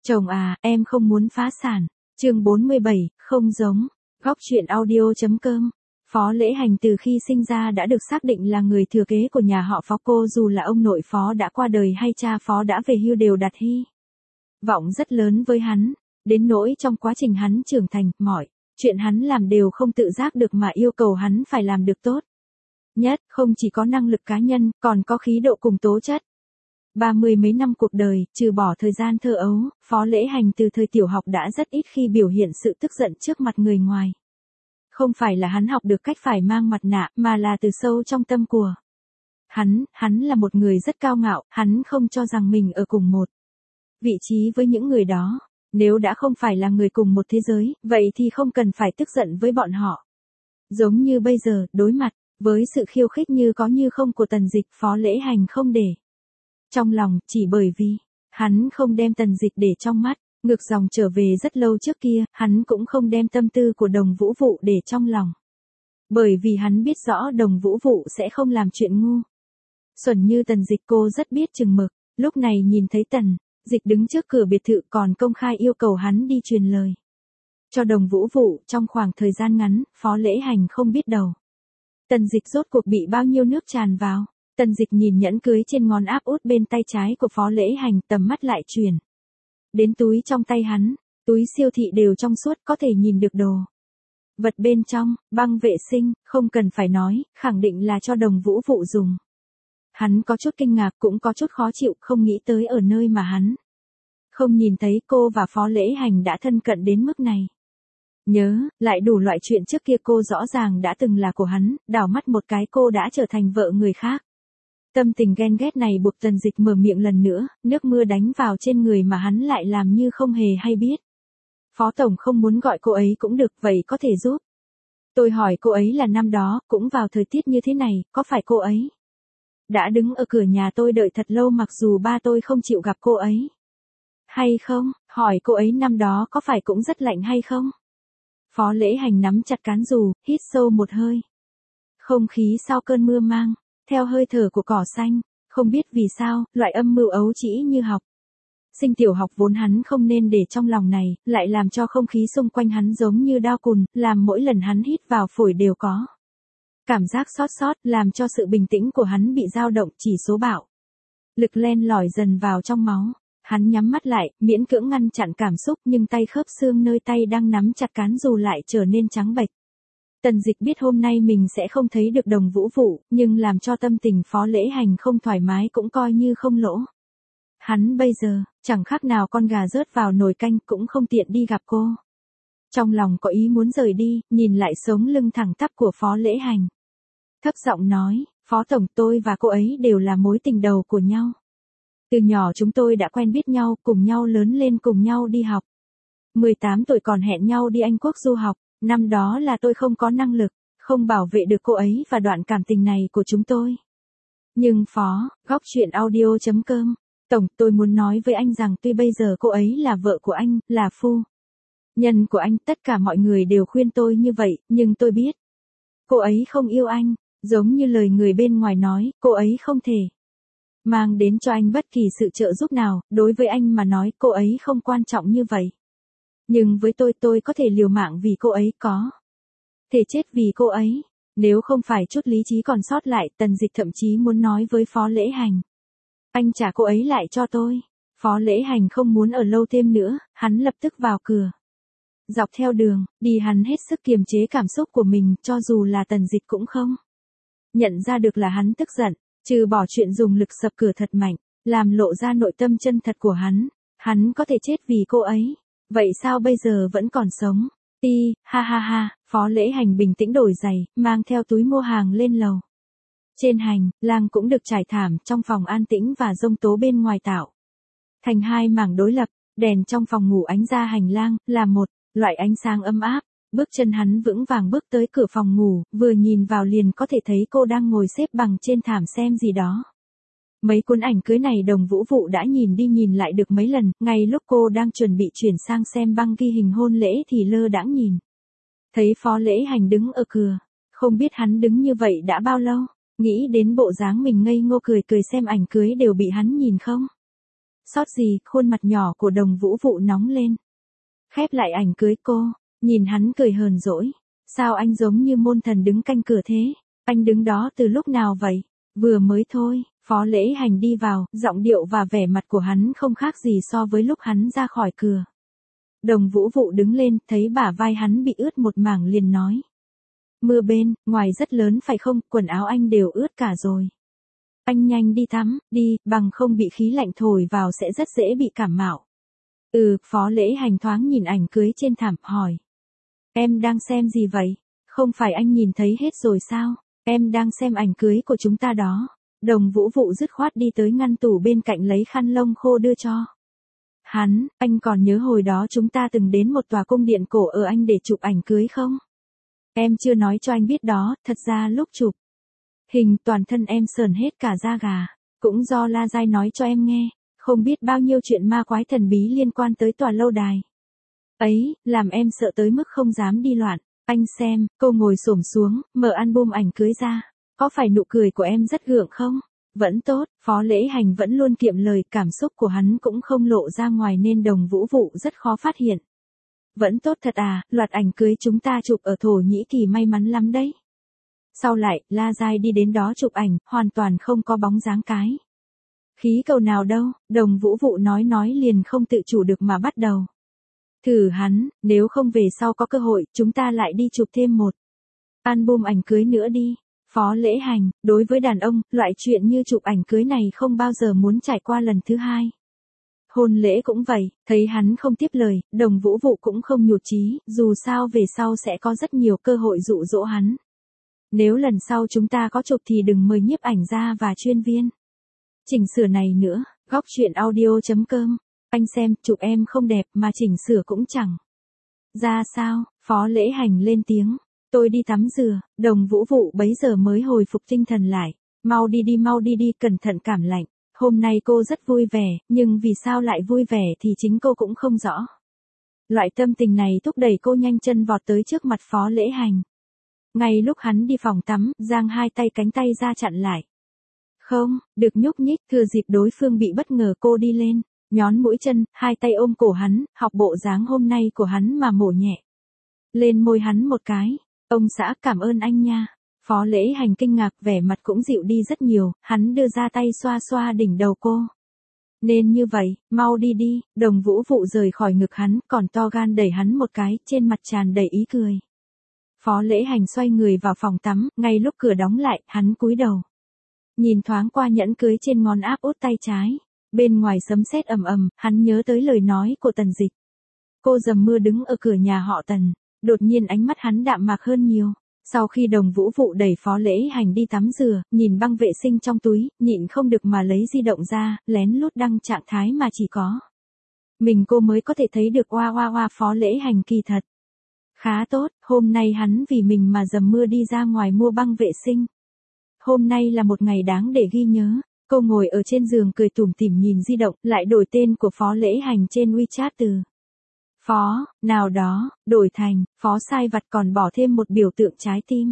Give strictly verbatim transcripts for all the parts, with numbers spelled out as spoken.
Chồng à, em không muốn phá sản. Chương bốn mươi bảy, không giống. Góc truyện audio.com. Phó Lễ Hành từ khi sinh ra đã được xác định là người thừa kế của nhà họ Phó, cô dù là ông nội Phó đã qua đời hay cha Phó đã về hưu đều đặt hy vọng rất lớn với hắn, đến nỗi trong quá trình hắn trưởng thành, mọi chuyện hắn làm đều không tự giác được mà yêu cầu hắn phải làm được tốt nhất, không chỉ có năng lực cá nhân, còn có khí độ cùng tố chất. Ba mươi mấy năm cuộc đời, trừ bỏ thời gian thơ ấu, Phó Lễ Hành từ thời tiểu học đã rất ít khi biểu hiện sự tức giận trước mặt người ngoài. Không phải là hắn học được cách phải mang mặt nạ, mà là từ sâu trong tâm của hắn, hắn là một người rất cao ngạo, hắn không cho rằng mình ở cùng một vị trí với những người đó. Nếu đã không phải là người cùng một thế giới, vậy thì không cần phải tức giận với bọn họ. Giống như bây giờ, đối mặt với sự khiêu khích như có như không của Tần Dịch, Phó Lễ Hành không để trong lòng, chỉ bởi vì hắn không đem Tần Dịch để trong mắt. Ngược dòng trở về rất lâu trước kia, hắn cũng không đem tâm tư của Đồng Vũ Vụ để trong lòng. Bởi vì hắn biết rõ Đồng Vũ Vụ sẽ không làm chuyện ngu xuẩn như Tần Dịch, cô rất biết chừng mực. Lúc này nhìn thấy Tần Dịch đứng trước cửa biệt thự còn công khai yêu cầu hắn đi truyền lời cho Đồng Vũ Vụ. Trong khoảng thời gian ngắn, Phó Lễ Hành không biết đầu Tần Dịch rốt cuộc bị bao nhiêu nước tràn vào. Tần Dịch nhìn nhẫn cưới trên ngón áp út bên tay trái của Phó Lễ Hành, tầm mắt lại chuyển đến túi trong tay hắn. Túi siêu thị đều trong suốt, có thể nhìn được đồ vật bên trong, băng vệ sinh, không cần phải nói, khẳng định là cho Đồng Vũ Vụ dùng. Hắn có chút kinh ngạc, cũng có chút khó chịu, không nghĩ tới ở nơi mà hắn không nhìn thấy, cô và Phó Lễ Hành đã thân cận đến mức này. Nhớ lại đủ loại chuyện trước kia, cô rõ ràng đã từng là của hắn, đảo mắt một cái cô đã trở thành vợ người khác. Tâm tình ghen ghét này buộc Tần Dịch mở miệng lần nữa, nước mưa đánh vào trên người mà hắn lại làm như không hề hay biết. Phó Tổng không muốn gọi cô ấy cũng được, vậy có thể giúp tôi hỏi cô ấy là năm đó, cũng vào thời tiết như thế này, có phải cô ấy đã đứng ở cửa nhà tôi đợi thật lâu mặc dù ba tôi không chịu gặp cô ấy? Hay không, hỏi cô ấy năm đó có phải cũng rất lạnh hay không? Phó Lễ Hành nắm chặt cán dù, hít sâu một hơi. Không khí sau cơn mưa mang theo hơi thở của cỏ xanh, không biết vì sao, loại âm mưu ấu trĩ như học sinh tiểu học vốn hắn không nên để trong lòng này, lại làm cho không khí xung quanh hắn giống như đao cùn, làm mỗi lần hắn hít vào phổi đều có cảm giác xót xót, làm cho sự bình tĩnh của hắn bị dao động, chỉ số bạo lực len lỏi dần vào trong máu. Hắn nhắm mắt lại, miễn cưỡng ngăn chặn cảm xúc, nhưng tay khớp xương nơi tay đang nắm chặt cán dù lại trở nên trắng bệch. Tần Dịch biết hôm nay mình sẽ không thấy được Đồng Vũ Vụ, nhưng làm cho tâm tình Phó Lễ Hành không thoải mái cũng coi như không lỗ. Hắn bây giờ, chẳng khác nào con gà rớt vào nồi canh, cũng không tiện đi gặp cô. Trong lòng có ý muốn rời đi, nhìn lại sống lưng thẳng tắp của Phó Lễ Hành. Thấp giọng nói, Phó Tổng, tôi và cô ấy đều là mối tình đầu của nhau. Từ nhỏ chúng tôi đã quen biết nhau, cùng nhau lớn lên, cùng nhau đi học. mười tám tuổi còn hẹn nhau đi Anh Quốc du học. Năm đó là tôi không có năng lực, không bảo vệ được cô ấy và đoạn cảm tình này của chúng tôi. Nhưng Phó, góc truyện audio.com. Tổng, tôi muốn nói với anh rằng tuy bây giờ cô ấy là vợ của anh, là phu nhân của anh, tất cả mọi người đều khuyên tôi như vậy, nhưng tôi biết cô ấy không yêu anh, giống như lời người bên ngoài nói, cô ấy không thể mang đến cho anh bất kỳ sự trợ giúp nào, đối với anh mà nói cô ấy không quan trọng như vậy. Nhưng với tôi, tôi có thể liều mạng vì cô ấy, có thể chết vì cô ấy. Nếu không phải chút lý trí còn sót lại, Tần Dịch thậm chí muốn nói với Phó Lễ Hành, anh trả cô ấy lại cho tôi. Phó Lễ Hành không muốn ở lâu thêm nữa, hắn lập tức vào cửa. Dọc theo đường đi hắn hết sức kiềm chế cảm xúc của mình, cho dù là Tần Dịch cũng không nhận ra được là hắn tức giận, trừ bỏ chuyện dùng lực sập cửa thật mạnh, làm lộ ra nội tâm chân thật của hắn. Hắn có thể chết vì cô ấy. Vậy sao bây giờ vẫn còn sống? Ti, ha ha ha, Phó Lễ Hành bình tĩnh đổi giày, mang theo túi mua hàng lên lầu. Trên hành lang cũng được trải thảm, trong phòng an tĩnh và giông tố bên ngoài tạo thành hai mảng đối lập, đèn trong phòng ngủ ánh ra hành lang, là một loại ánh sáng ấm áp. Bước chân hắn vững vàng bước tới cửa phòng ngủ, vừa nhìn vào liền có thể thấy cô đang ngồi xếp bằng trên thảm xem gì đó. Mấy cuốn ảnh cưới này Đồng Vũ Vụ đã nhìn đi nhìn lại được mấy lần, ngay lúc cô đang chuẩn bị chuyển sang xem băng ghi hình hôn lễ thì lơ đãng nhìn thấy Phó Lễ Hành đứng ở cửa. Không biết hắn đứng như vậy đã bao lâu, nghĩ đến bộ dáng mình ngây ngô cười cười xem ảnh cưới đều bị hắn nhìn không Sót gì, khuôn mặt nhỏ của Đồng Vũ Vụ nóng lên. Khép lại ảnh cưới cô, nhìn hắn cười hờn dỗi. Sao anh giống như môn thần đứng canh cửa thế? Anh đứng đó từ lúc nào vậy? Vừa mới thôi, Phó Lễ Hành đi vào, giọng điệu và vẻ mặt của hắn không khác gì so với lúc hắn ra khỏi cửa. Đồng Vũ Vụ đứng lên, thấy bả vai hắn bị ướt một mảng liền nói. Mưa bên, ngoài rất lớn phải không, quần áo anh đều ướt cả rồi. Anh nhanh đi tắm, đi, bằng không bị khí lạnh thổi vào sẽ rất dễ bị cảm mạo. Ừ, Phó Lễ Hành thoáng nhìn ảnh cưới trên thảm, hỏi. Em đang xem gì vậy? Không phải anh nhìn thấy hết rồi sao? Em đang xem ảnh cưới của chúng ta đó. Đồng Vũ Vụ dứt khoát đi tới ngăn tủ bên cạnh lấy khăn lông khô đưa cho. Hắn, anh còn nhớ hồi đó chúng ta từng đến một tòa cung điện cổ ở Anh để chụp ảnh cưới không? Em chưa nói cho anh biết đó, thật ra lúc chụp hình toàn thân em sờn hết cả da gà. Cũng do La Giai nói cho em nghe, không biết bao nhiêu chuyện ma quái thần bí liên quan tới tòa lâu đài ấy, làm em sợ tới mức không dám đi loạn. Anh xem, cô ngồi xổm xuống, mở album ảnh cưới ra. Có phải nụ cười của em rất gượng không? Vẫn tốt, Phó Lễ Hành vẫn luôn kiệm lời, cảm xúc của hắn cũng không lộ ra ngoài nên Đồng Vũ Vụ rất khó phát hiện. Vẫn tốt thật à, loạt ảnh cưới chúng ta chụp ở Thổ Nhĩ Kỳ may mắn lắm đấy. Sau lại, La Giai đi đến đó chụp ảnh, hoàn toàn không có bóng dáng cái khí cầu nào đâu, Đồng Vũ Vụ nói nói liền không tự chủ được mà bắt đầu. Thử hắn, nếu không về sau có cơ hội, chúng ta lại đi chụp thêm một album ảnh cưới nữa đi. Phó Lễ Hành, đối với đàn ông, loại chuyện như chụp ảnh cưới này không bao giờ muốn trải qua lần thứ hai. Hôn lễ cũng vậy, thấy hắn không tiếp lời, Đồng Vũ Vụ cũng không nhụt chí, dù sao về sau sẽ có rất nhiều cơ hội dụ dỗ hắn. Nếu lần sau chúng ta có chụp thì đừng mời nhiếp ảnh gia và chuyên viên chỉnh sửa này nữa. Góc truyện audio chấm com. Anh xem, chụp em không đẹp mà chỉnh sửa cũng chẳng ra sao. Phó Lễ Hành lên tiếng. Tôi đi tắm rửa. Đồng Vũ Vụ bấy giờ mới hồi phục tinh thần lại. Mau đi đi mau đi đi, cẩn thận cảm lạnh. Hôm nay cô rất vui vẻ, nhưng vì sao lại vui vẻ thì chính cô cũng không rõ. Loại tâm tình này thúc đẩy cô nhanh chân vọt tới trước mặt Phó Lễ Hành. Ngay lúc hắn đi phòng tắm, giang hai tay cánh tay ra chặn lại. Không, được nhúc nhích, thừa dịp đối phương bị bất ngờ cô đi lên, nhón mũi chân, hai tay ôm cổ hắn, học bộ dáng hôm nay của hắn mà mổ nhẹ lên môi hắn một cái. Ông xã cảm ơn anh nha. Phó Lễ Hành kinh ngạc, vẻ mặt cũng dịu đi rất nhiều, hắn đưa ra tay xoa xoa đỉnh đầu cô. Nên như vậy, mau đi đi. Đồng Vũ Vụ rời khỏi ngực hắn, còn to gan đẩy hắn một cái, trên mặt tràn đầy ý cười. Phó Lễ Hành xoay người vào phòng tắm, ngay lúc cửa đóng lại, hắn cúi đầu. Nhìn thoáng qua nhẫn cưới trên ngón áp út tay trái. Bên ngoài sấm sét ầm ầm, hắn nhớ tới lời nói của Tần Dịch. Cô dầm mưa đứng ở cửa nhà họ Tần. Đột nhiên ánh mắt hắn đạm mạc hơn nhiều. Sau khi Đồng Vũ Vụ đẩy Phó Lễ Hành đi tắm rửa, nhìn băng vệ sinh trong túi, nhịn không được mà lấy di động ra, lén lút đăng trạng thái mà chỉ có mình cô mới có thể thấy được. Oa oa oa, Phó Lễ Hành kỳ thật khá tốt, hôm nay hắn vì mình mà dầm mưa đi ra ngoài mua băng vệ sinh. Hôm nay là một ngày đáng để ghi nhớ. Cô ngồi ở trên giường cười tủm tỉm nhìn di động, lại đổi tên của Phó Lễ Hành trên WeChat từ Phó, nào đó, đổi thành, Phó sai vặt, còn bỏ thêm một biểu tượng trái tim.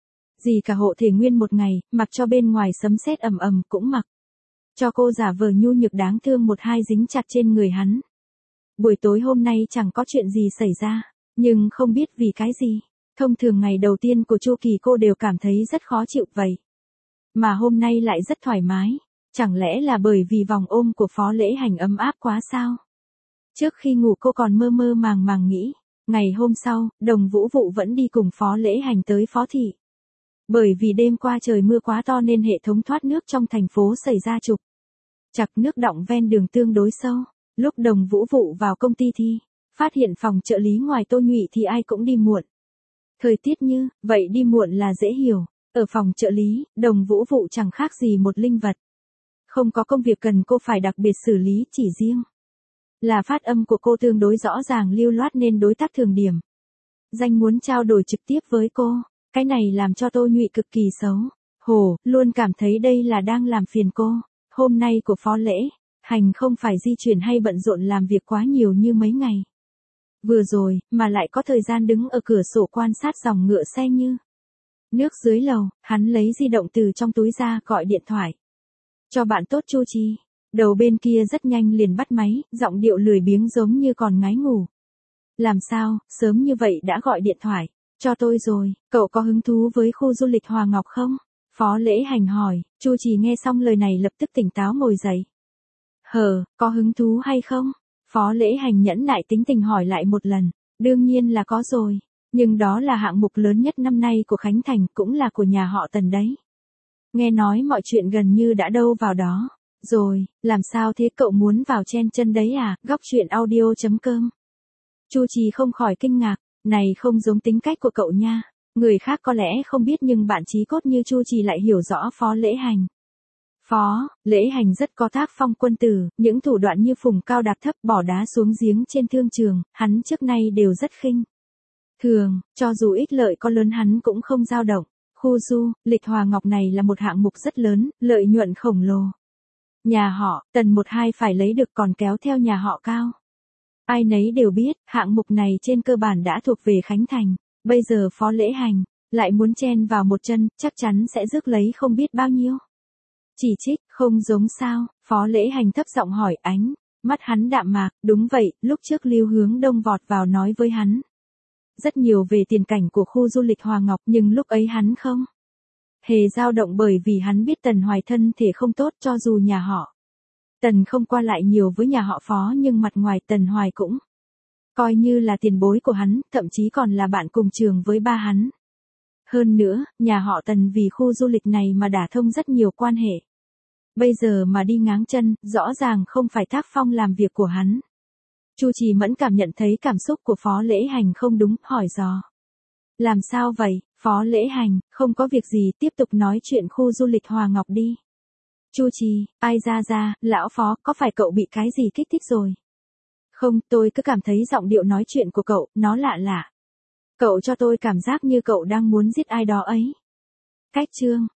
Gì cả hộ thể nguyên một ngày, mặc cho bên ngoài sấm sét ầm ầm cũng mặc. Cho cô giả vờ nhu nhược đáng thương một hai dính chặt trên người hắn. Buổi tối hôm nay chẳng có chuyện gì xảy ra, nhưng không biết vì cái gì. Thông thường ngày đầu tiên của chu kỳ cô đều cảm thấy rất khó chịu vậy. Mà hôm nay lại rất thoải mái. Chẳng lẽ là bởi vì vòng ôm của Phó Lễ Hành ấm áp quá sao? Trước khi ngủ cô còn mơ mơ màng màng nghĩ. Ngày hôm sau, Đồng Vũ Vụ vẫn đi cùng Phó Lễ Hành tới Phó Thị. Bởi vì đêm qua trời mưa quá to nên hệ thống thoát nước trong thành phố xảy ra trục trặc, nước đọng ven đường tương đối sâu. Lúc Đồng Vũ Vụ vào công ty thì phát hiện phòng trợ lý ngoài Tô Nhụy thì ai cũng đi muộn. Thời tiết như vậy đi muộn là dễ hiểu. Ở phòng trợ lý, Đồng Vũ Vụ chẳng khác gì một linh vật. Không có công việc cần cô phải đặc biệt xử lý, chỉ riêng là phát âm của cô tương đối rõ ràng lưu loát nên đối tác thường điểm danh muốn trao đổi trực tiếp với cô. Cái này làm cho Tô Nhụy cực kỳ xấu hổ, luôn cảm thấy đây là đang làm phiền cô. Hôm nay của Phó Lễ Hành không phải di chuyển hay bận rộn làm việc quá nhiều như mấy ngày vừa rồi, mà lại có thời gian đứng ở cửa sổ quan sát dòng ngựa xe như nước dưới lầu. Hắn lấy di động từ trong túi ra, gọi điện thoại cho bạn tốt Chu Trì. Đầu bên kia rất nhanh liền bắt máy, giọng điệu lười biếng giống như còn ngái ngủ. Làm sao, sớm như vậy đã gọi điện thoại, cho tôi rồi, cậu có hứng thú với khu du lịch Hòa Ngọc không? Phó Lễ Hành hỏi, Chu Trì nghe xong lời này lập tức tỉnh táo ngồi dậy. Hờ, có hứng thú hay không? Phó Lễ Hành nhẫn nại tính tình hỏi lại một lần, đương nhiên là có rồi, nhưng đó là hạng mục lớn nhất năm nay của Khánh Thành, cũng là của nhà họ Tần đấy. Nghe nói mọi chuyện gần như đã đâu vào đó. Rồi, làm sao thế, cậu muốn vào chen chân đấy à? Góc truyện audio chấm com. Chu Trì không khỏi kinh ngạc, này không giống tính cách của cậu nha. Người khác có lẽ không biết nhưng bạn chí cốt như Chu Trì lại hiểu rõ Phó Lễ Hành. Phó Lễ Hành rất có tác phong quân tử, những thủ đoạn như phùng cao đạp thấp, bỏ đá xuống giếng trên thương trường, hắn trước nay đều rất khinh thường, cho dù ích lợi có lớn hắn cũng không dao động. Khu du lịch Hòa Ngọc này là một hạng mục rất lớn, lợi nhuận khổng lồ. Nhà họ Tần một hai phải lấy được còn kéo theo nhà họ Cao. Ai nấy đều biết, hạng mục này trên cơ bản đã thuộc về Khánh Thành. Bây giờ Phó Lễ Hành lại muốn chen vào một chân, chắc chắn sẽ rước lấy không biết bao nhiêu chỉ trích, không giống sao? Phó Lễ Hành thấp giọng hỏi. Ánh mắt hắn đạm mạc, đúng vậy, lúc trước Lưu Hướng Đông vọt vào nói với hắn rất nhiều về tiền cảnh của khu du lịch Hòa Ngọc, nhưng lúc ấy hắn không hề dao động bởi vì hắn biết Tần Hoài thân thể không tốt, cho dù nhà họ Tần không qua lại nhiều với nhà họ Phó nhưng mặt ngoài Tần Hoài cũng coi như là tiền bối của hắn, thậm chí còn là bạn cùng trường với ba hắn. Hơn nữa, nhà họ Tần vì khu du lịch này mà đả thông rất nhiều quan hệ. Bây giờ mà đi ngáng chân, rõ ràng không phải tác phong làm việc của hắn. Chu Trì mẫn cảm nhận thấy cảm xúc của Phó Lễ Hành không đúng, hỏi dò. Làm sao vậy? Phó Lễ Hành, không có việc gì, tiếp tục nói chuyện khu du lịch Hòa Ngọc đi. Chu Trì, ai ra ra, lão Phó, có phải cậu bị cái gì kích thích rồi? Không, tôi cứ cảm thấy giọng điệu nói chuyện của cậu, nó lạ lạ. Cậu cho tôi cảm giác như cậu đang muốn giết ai đó ấy. Cách chương